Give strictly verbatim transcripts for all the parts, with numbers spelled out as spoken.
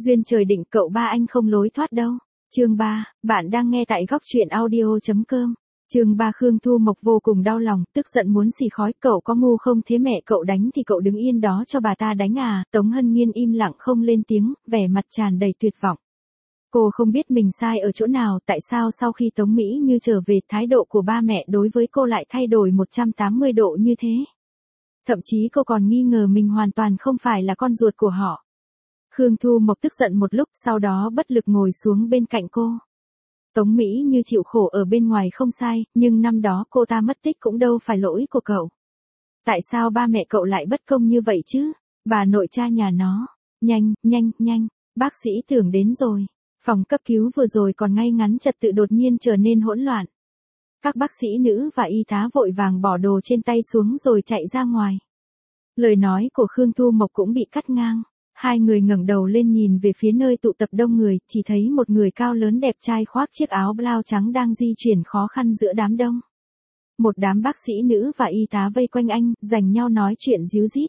Duyên trời định cậu ba anh không lối thoát đâu. Chương ba, bạn đang nghe tại góc truyện audio.com. Chương ba Khương Thu Mộc vô cùng đau lòng, tức giận muốn xì khói, cậu có ngu không thế mẹ cậu đánh thì cậu đứng yên đó cho bà ta đánh à? Tống Hân Nhiên im lặng không lên tiếng, vẻ mặt tràn đầy tuyệt vọng. Cô không biết mình sai ở chỗ nào, tại sao sau khi Tống Mỹ Như trở về, thái độ của ba mẹ đối với cô lại thay đổi một trăm tám mươi độ như thế. Thậm chí cô còn nghi ngờ mình hoàn toàn không phải là con ruột của họ. Khương Thu Mộc tức giận một lúc, sau đó bất lực ngồi xuống bên cạnh cô. Tống Mỹ Như chịu khổ ở bên ngoài không sai, nhưng năm đó cô ta mất tích cũng đâu phải lỗi của cậu. Tại sao ba mẹ cậu lại bất công như vậy chứ? Bà nội cha nhà nó. Nhanh, nhanh, nhanh, bác sĩ Tưởng đến rồi. Phòng cấp cứu vừa rồi còn ngay ngắn trật tự đột nhiên trở nên hỗn loạn. Các bác sĩ nữ và y tá vội vàng bỏ đồ trên tay xuống rồi chạy ra ngoài. Lời nói của Khương Thu Mộc cũng bị cắt ngang. Hai người ngẩng đầu lên nhìn về phía nơi tụ tập đông người, chỉ thấy một người cao lớn đẹp trai khoác chiếc áo blau trắng đang di chuyển khó khăn giữa đám đông. Một đám bác sĩ nữ và y tá vây quanh anh, giành nhau nói chuyện díu dít.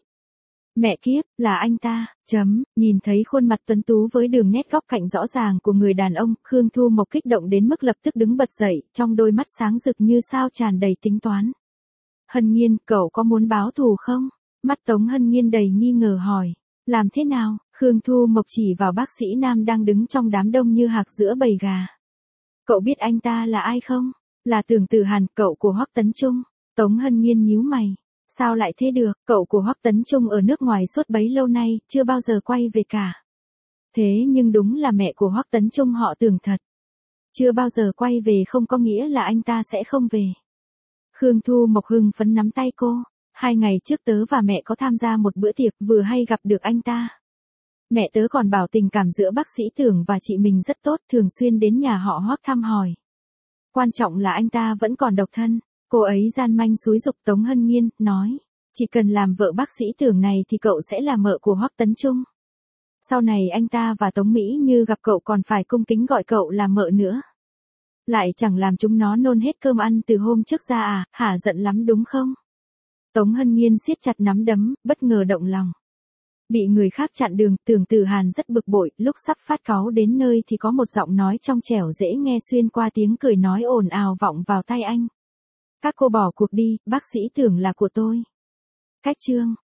Mẹ kiếp, là anh ta, chấm, nhìn thấy khuôn mặt tuấn tú với đường nét góc cạnh rõ ràng của người đàn ông, Khương Thu Mộc kích động đến mức lập tức đứng bật dậy, trong đôi mắt sáng rực như sao tràn đầy tính toán. Hân Nhiên, cậu có muốn báo thù không? Mắt Tống Hân Nhiên đầy nghi ngờ hỏi. Làm thế nào? Khương Thu Mộc chỉ vào bác sĩ nam đang đứng trong đám đông như hạc giữa bầy gà. Cậu biết anh ta là ai không? Là Tưởng Tử Hàn, cậu của Hoắc Tấn Trung. Tống Hân Nhiên nhíu mày. Sao lại thế được? Cậu của Hoắc Tấn Trung ở nước ngoài suốt bấy lâu nay, chưa bao giờ quay về cả. Thế nhưng đúng là mẹ của Hoắc Tấn Trung họ Tưởng thật. Chưa bao giờ quay về không có nghĩa là anh ta sẽ không về. Khương Thu Mộc hưng phấn nắm tay cô. Hai ngày trước tớ và mẹ có tham gia một bữa tiệc, vừa hay gặp được anh ta. Mẹ tớ còn bảo tình cảm giữa bác sĩ Tưởng và chị mình rất tốt, thường xuyên đến nhà họ Hoắc thăm hỏi. Quan trọng là anh ta vẫn còn độc thân. Cô ấy gian manh xúi giục Tống Hân Nhiên, nói, chỉ cần làm vợ bác sĩ Tưởng này thì cậu sẽ là mợ của Hoắc Tấn Trung. Sau này anh ta và Tống Mỹ Như gặp cậu còn phải cung kính gọi cậu là mợ nữa. Lại chẳng làm chúng nó nôn hết cơm ăn từ hôm trước ra à, hả, giận lắm đúng không? Tống Hân Nhiên siết chặt nắm đấm, bất ngờ động lòng. Bị người khác chặn đường, Tưởng Tử Hàn rất bực bội, lúc sắp phát cáu đến nơi thì có một giọng nói trong trẻo dễ nghe xuyên qua tiếng cười nói ồn ào vọng vào tai anh. Các cô bỏ cuộc đi, bác sĩ Tưởng là của tôi. Cách chương,